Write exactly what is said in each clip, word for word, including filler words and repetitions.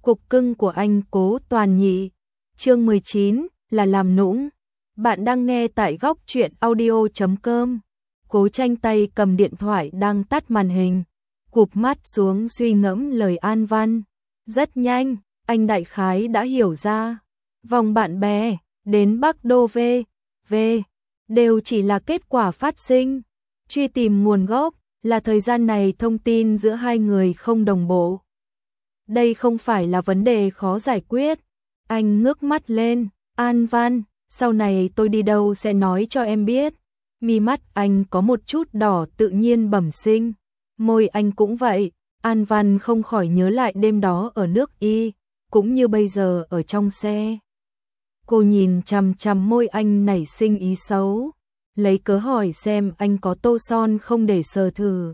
Cục cưng của anh Cố Toàn Nhị. Chương mười chín là làm nũng. Bạn đang nghe tại góc truyện audio chấm com. Cố Tranh tay cầm điện thoại đang tắt màn hình, cụp mắt xuống suy ngẫm lời An Văn. Rất nhanh, anh đại khái đã hiểu ra. Vòng bạn bè, đến Bắc Đô V, V, đều chỉ là kết quả phát sinh. Truy tìm nguồn gốc là thời gian này thông tin giữa hai người không đồng bộ. Đây không phải là vấn đề khó giải quyết. Anh ngước mắt lên, An Văn, sau này tôi đi đâu sẽ nói cho em biết. Mi mắt anh có một chút đỏ tự nhiên bẩm sinh. Môi anh cũng vậy. An Văn không khỏi nhớ lại đêm đó ở nước Y, cũng như bây giờ ở trong xe. Cô nhìn chằm chằm môi anh nảy sinh ý xấu, lấy cớ hỏi xem anh có tô son không để sờ thử.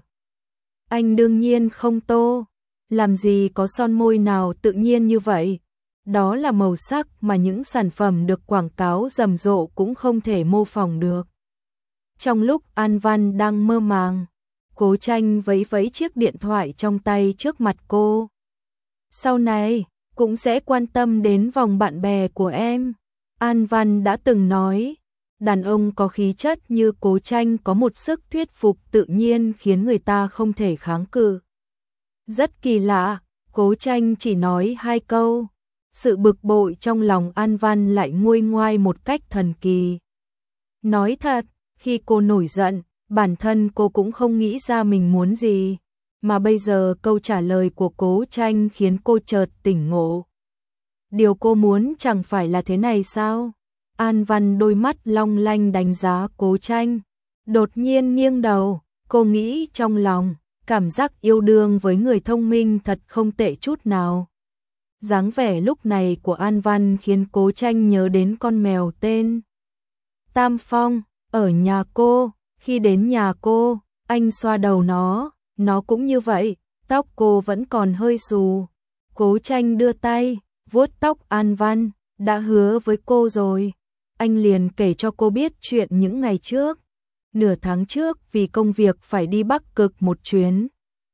Anh đương nhiên không tô, làm gì có son môi nào tự nhiên như vậy. Đó là màu sắc mà những sản phẩm được quảng cáo rầm rộ cũng không thể mô phỏng được. Trong lúc An Văn đang mơ màng, Cố Tranh vẫy vẫy chiếc điện thoại trong tay trước mặt cô. Sau này, cũng sẽ quan tâm đến vòng bạn bè của em. An Văn đã từng nói, đàn ông có khí chất như Cố Tranh có một sức thuyết phục tự nhiên khiến người ta không thể kháng cự. Rất kỳ lạ, Cố Tranh chỉ nói hai câu. Sự bực bội trong lòng An Văn lại nguôi ngoai một cách thần kỳ. Nói thật, khi cô nổi giận, bản thân cô cũng không nghĩ ra mình muốn gì. Mà bây giờ câu trả lời của Cố Tranh khiến cô chợt tỉnh ngộ. Điều cô muốn chẳng phải là thế này sao? An Văn đôi mắt long lanh đánh giá Cố Tranh. Đột nhiên nghiêng đầu, cô nghĩ trong lòng, cảm giác yêu đương với người thông minh thật không tệ chút nào. Dáng vẻ lúc này của An Văn khiến Cố Tranh nhớ đến con mèo tên Tam Phong, ở nhà cô. Khi đến nhà cô, anh xoa đầu nó, nó cũng như vậy, tóc cô vẫn còn hơi xù. Cố Tranh đưa tay, vuốt tóc An Văn, đã hứa với cô rồi. Anh liền kể cho cô biết chuyện những ngày trước. Nửa tháng trước vì công việc phải đi Bắc Cực một chuyến.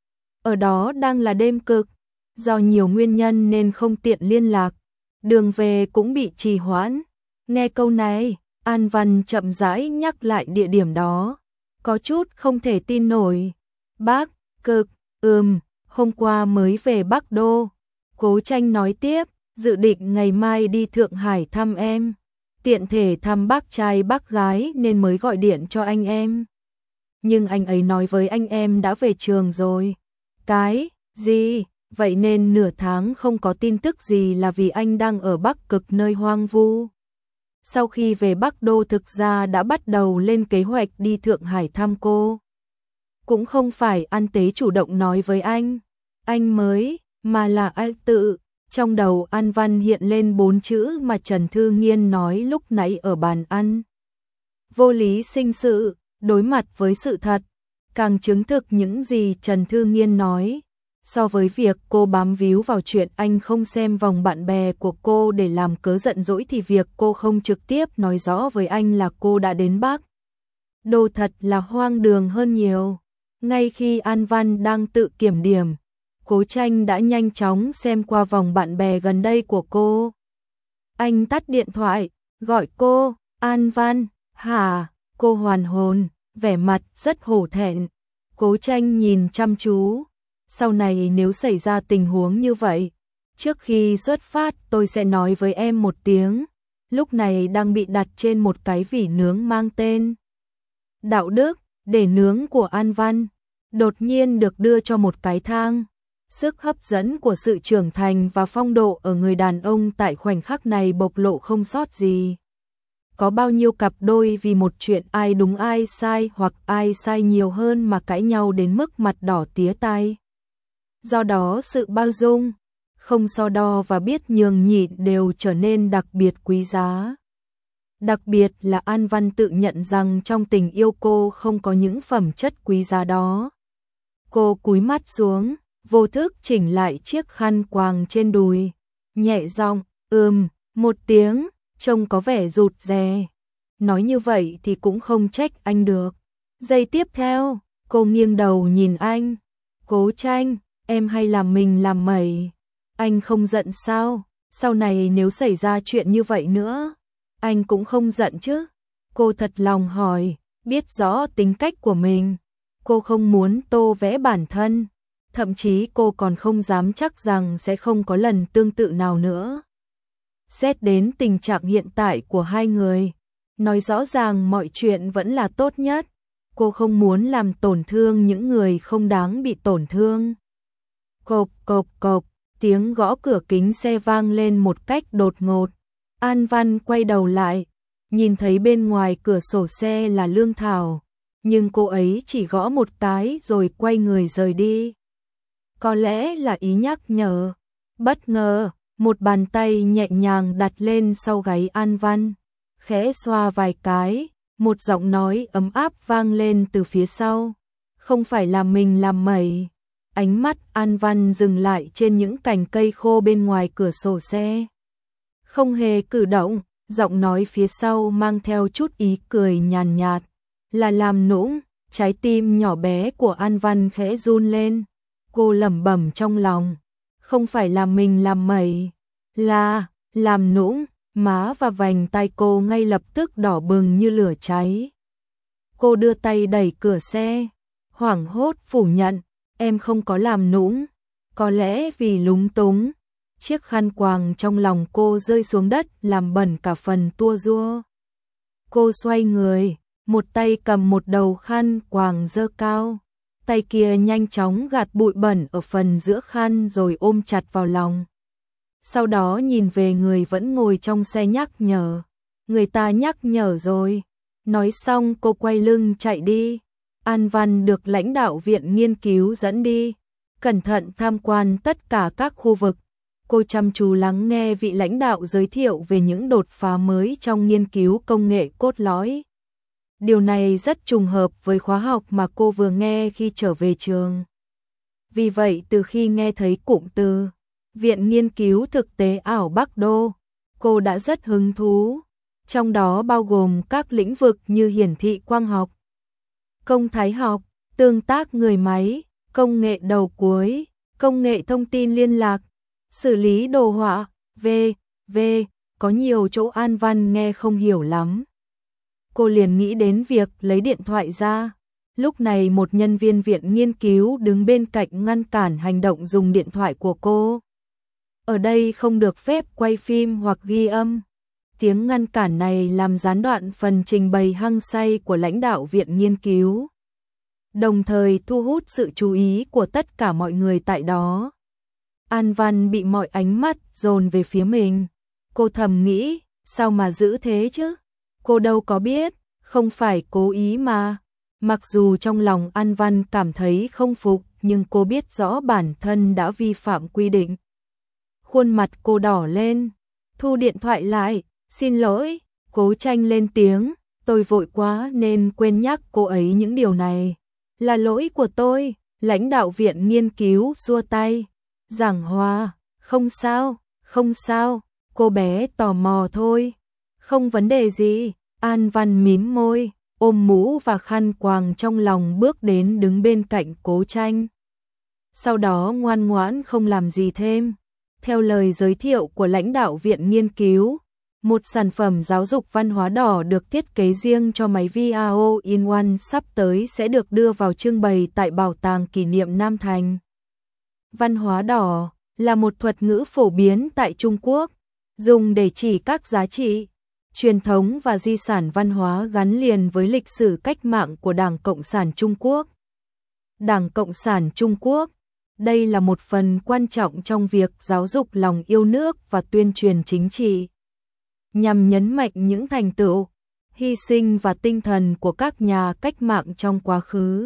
Ở đó đang là đêm cực, do nhiều nguyên nhân nên không tiện liên lạc. Đường về cũng bị trì hoãn. Nghe câu này, An Văn chậm rãi nhắc lại địa điểm đó. Có chút không thể tin nổi. Bắc Cực, ừm, hôm qua mới về Bắc Đô. Cố Tranh nói tiếp, dự định ngày mai đi Thượng Hải thăm em. Tiện thể thăm bác trai bác gái nên mới gọi điện cho anh em. Nhưng anh ấy nói với anh em đã về trường rồi. Cái gì? Vậy nên nửa tháng không có tin tức gì là vì anh đang ở Bắc Cực nơi hoang vu. Sau khi về Bắc Đô thực ra đã bắt đầu lên kế hoạch đi Thượng Hải thăm cô. Cũng không phải An Tế chủ động nói với anh. Anh mới, mà là anh tự. Trong đầu An Văn hiện lên bốn chữ mà Trần Thư Nghiên nói lúc nãy ở bàn ăn. Vô lý sinh sự, đối mặt với sự thật. Càng chứng thực những gì Trần Thư Nghiên nói. So với việc cô bám víu vào chuyện anh không xem vòng bạn bè của cô để làm cớ giận dỗi thì việc cô không trực tiếp nói rõ với anh là cô đã đến Bắc Đô thật là hoang đường hơn nhiều. Ngay khi An Văn đang tự kiểm điểm, Cố Tranh đã nhanh chóng xem qua vòng bạn bè gần đây của cô. Anh tắt điện thoại, gọi cô, An Văn, hả? Cô hoàn hồn, vẻ mặt rất hổ thẹn. Cố Tranh nhìn chăm chú. Sau này nếu xảy ra tình huống như vậy, trước khi xuất phát tôi sẽ nói với em một tiếng. Lúc này đang bị đặt trên một cái vỉ nướng mang tên Đạo Đức, để nướng của An Văn. Đột nhiên được đưa cho một cái thang. Sức hấp dẫn của sự trưởng thành và phong độ ở người đàn ông tại khoảnh khắc này bộc lộ không sót gì. Có bao nhiêu cặp đôi vì một chuyện ai đúng ai sai hoặc ai sai nhiều hơn mà cãi nhau đến mức mặt đỏ tía tai. Do đó sự bao dung, không so đo và biết nhường nhịn đều trở nên đặc biệt quý giá. Đặc biệt là An Văn tự nhận rằng trong tình yêu cô không có những phẩm chất quý giá đó. Cô cúi mắt xuống, vô thức chỉnh lại chiếc khăn quàng trên đùi, nhẹ giọng, ừm, một tiếng, trông có vẻ rụt rè. Nói như vậy thì cũng không trách anh được. Giây tiếp theo, cô nghiêng đầu nhìn anh. Cố Tranh, em hay làm mình làm mẩy. Anh không giận sao? Sau này nếu xảy ra chuyện như vậy nữa, anh cũng không giận chứ? Cô thật lòng hỏi, biết rõ tính cách của mình. Cô không muốn tô vẽ bản thân. Thậm chí cô còn không dám chắc rằng sẽ không có lần tương tự nào nữa. Xét đến tình trạng hiện tại của hai người, nói rõ ràng mọi chuyện vẫn là tốt nhất. Cô không muốn làm tổn thương những người không đáng bị tổn thương. Cộp cộp cộp, tiếng gõ cửa kính xe vang lên một cách đột ngột. An Văn quay đầu lại, nhìn thấy bên ngoài cửa sổ xe là Lương Thảo, nhưng cô ấy chỉ gõ một cái rồi quay người rời đi. Có lẽ là ý nhắc nhở. Bất ngờ, một bàn tay nhẹ nhàng đặt lên sau gáy An Văn, khẽ xoa vài cái, một giọng nói ấm áp vang lên từ phía sau. Không phải là mình làm mẩy. Ánh mắt An Văn dừng lại trên những cành cây khô bên ngoài cửa sổ xe. Không hề cử động, giọng nói phía sau mang theo chút ý cười nhàn nhạt. Là làm nũng, trái tim nhỏ bé của An Văn khẽ run lên. Cô lẩm bẩm trong lòng. Không phải là mình làm mẩy, là làm nũng. Má và vành tai cô ngay lập tức đỏ bừng như lửa cháy. Cô đưa tay đẩy cửa xe, hoảng hốt phủ nhận, em không có làm nũng. Có lẽ vì lúng túng, chiếc khăn quàng trong lòng cô rơi xuống đất làm bẩn cả phần tua rua. Cô xoay người, một tay cầm một đầu khăn quàng giơ cao, tay kia nhanh chóng gạt bụi bẩn ở phần giữa khăn rồi ôm chặt vào lòng. Sau đó nhìn về người vẫn ngồi trong xe nhắc nhở. Người ta nhắc nhở rồi. Nói xong cô quay lưng chạy đi. An Văn được lãnh đạo viện nghiên cứu dẫn đi, cẩn thận tham quan tất cả các khu vực. Cô chăm chú lắng nghe vị lãnh đạo giới thiệu về những đột phá mới trong nghiên cứu công nghệ cốt lõi. Điều này rất trùng hợp với khóa học mà cô vừa nghe khi trở về trường. Vì vậy từ khi nghe thấy cụm từ Viện Nghiên cứu Thực tế ảo Bắc Đô, cô đã rất hứng thú, trong đó bao gồm các lĩnh vực như hiển thị quang học, công thái học, tương tác người máy, công nghệ đầu cuối, công nghệ thông tin liên lạc, xử lý đồ họa, vân vân Có nhiều chỗ An Văn nghe không hiểu lắm. Cô liền nghĩ đến việc lấy điện thoại ra. Lúc này một nhân viên viện nghiên cứu đứng bên cạnh ngăn cản hành động dùng điện thoại của cô. Ở đây không được phép quay phim hoặc ghi âm. Tiếng ngăn cản này làm gián đoạn phần trình bày hăng say của lãnh đạo viện nghiên cứu, đồng thời thu hút sự chú ý của tất cả mọi người tại đó. An Văn bị mọi ánh mắt dồn về phía mình. Cô thầm nghĩ, sao mà giữ thế chứ? Cô đâu có biết, không phải cố ý mà. Mặc dù trong lòng An Văn cảm thấy không phục, nhưng cô biết rõ bản thân đã vi phạm quy định. Khuôn mặt cô đỏ lên, thu điện thoại lại, xin lỗi, Cố Tranh lên tiếng, tôi vội quá nên quên nhắc cô ấy những điều này. Là lỗi của tôi, lãnh đạo viện nghiên cứu xua tay. Giảng hòa, không sao, không sao, cô bé tò mò thôi. Không vấn đề gì, An Văn mím môi, ôm mũ và khăn quàng trong lòng bước đến đứng bên cạnh Cố Tranh. Sau đó ngoan ngoãn không làm gì thêm. Theo lời giới thiệu của lãnh đạo viện nghiên cứu, một sản phẩm giáo dục văn hóa đỏ được thiết kế riêng cho máy vê rờ in một sắp tới sẽ được đưa vào trưng bày tại Bảo tàng kỷ niệm Nam Thành. Văn hóa đỏ là một thuật ngữ phổ biến tại Trung Quốc, dùng để chỉ các giá trị, truyền thống và di sản văn hóa gắn liền với lịch sử cách mạng của Đảng Cộng sản Trung Quốc. Đảng Cộng sản Trung Quốc, đây là một phần quan trọng trong việc giáo dục lòng yêu nước và tuyên truyền chính trị, nhằm nhấn mạnh những thành tựu, hy sinh và tinh thần của các nhà cách mạng trong quá khứ.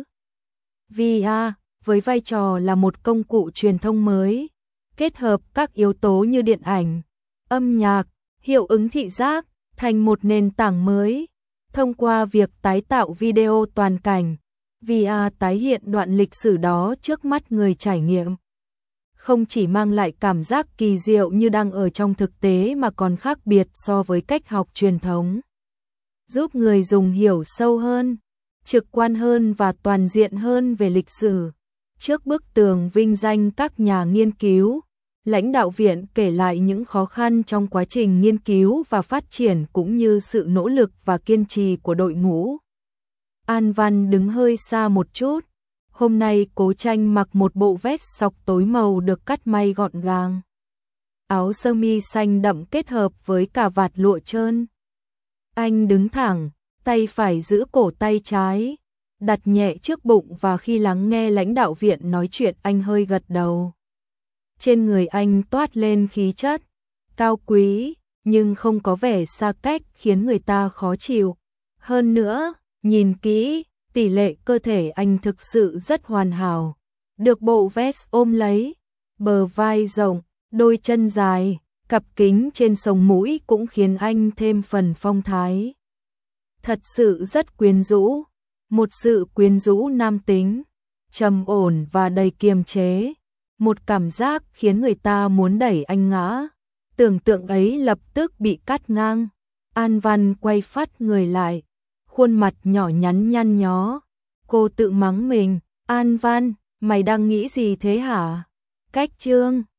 vê rờ với vai trò là một công cụ truyền thông mới, kết hợp các yếu tố như điện ảnh, âm nhạc, hiệu ứng thị giác thành một nền tảng mới. Thông qua việc tái tạo video toàn cảnh, vê rờ tái hiện đoạn lịch sử đó trước mắt người trải nghiệm. Không chỉ mang lại cảm giác kỳ diệu như đang ở trong thực tế mà còn khác biệt so với cách học truyền thống, giúp người dùng hiểu sâu hơn, trực quan hơn và toàn diện hơn về lịch sử. Trước bức tường vinh danh các nhà nghiên cứu, Lãnh đạo viện kể lại những khó khăn trong quá trình nghiên cứu và phát triển cũng như sự nỗ lực và kiên trì của đội ngũ. An Văn đứng hơi xa một chút. Hôm nay Cố Tranh mặc một bộ vest sọc tối màu được cắt may gọn gàng. Áo sơ mi xanh đậm kết hợp với cà vạt lụa trơn. Anh đứng thẳng, tay phải giữ cổ tay trái, đặt nhẹ trước bụng và khi lắng nghe lãnh đạo viện nói chuyện anh hơi gật đầu. Trên người anh toát lên khí chất cao quý, nhưng không có vẻ xa cách khiến người ta khó chịu. Hơn nữa, nhìn kỹ, tỷ lệ cơ thể anh thực sự rất hoàn hảo. Được bộ vest ôm lấy, bờ vai rộng, đôi chân dài, cặp kính trên sống mũi cũng khiến anh thêm phần phong thái. Thật sự rất quyến rũ, một sự quyến rũ nam tính, trầm ổn và đầy kiềm chế. Một cảm giác khiến người ta muốn đẩy anh ngã. Tưởng tượng ấy lập tức bị cắt ngang. An Văn quay phát người lại, khuôn mặt nhỏ nhắn nhăn nhó. Cô tự mắng mình, An Văn, mày đang nghĩ gì thế hả? Cách chương